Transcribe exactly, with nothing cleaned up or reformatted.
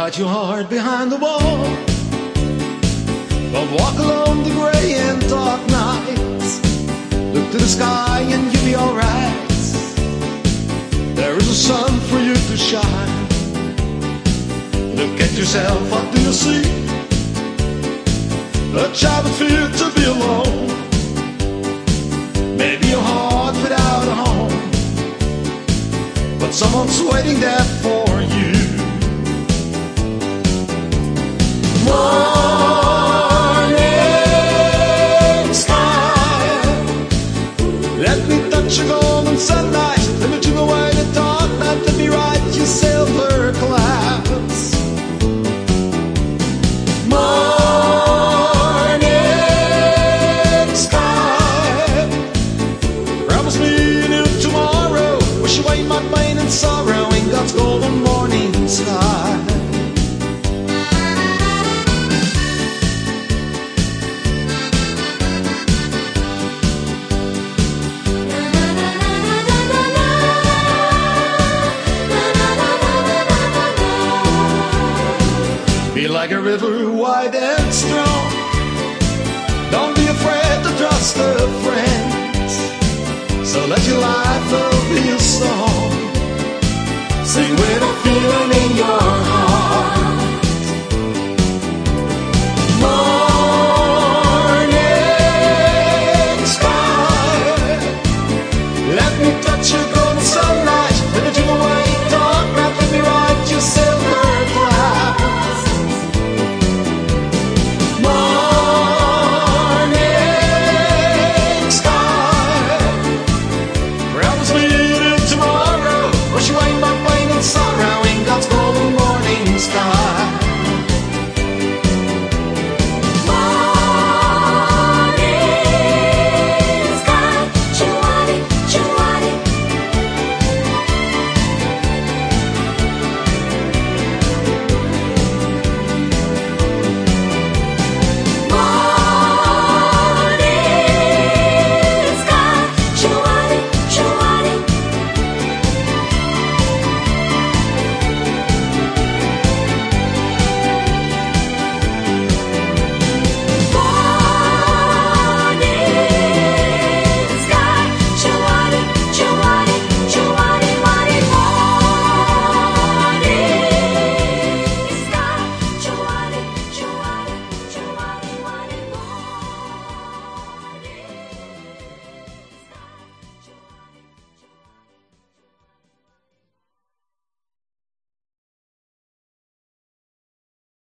hide your heart behind the wall. Don't walk alone the gray and dark nights. Look to the sky and you'll be alright. There is a sun for you to shine. Look at yourself, what do you see? A child with fear to be alone. Maybe a heart without a home, but someone's waiting there for you. Morning sky, let me touch your golden sunlight. Let me dream away the dark night. Let me ride your silver clouds. Morning sky, promise me a new tomorrow. Wish away my pain and sorrow in God's golden morning sky. Be like a river wide and strong. Don't be afraid to trust a friend. So let your life be a song. Sing with a feeling in your heart.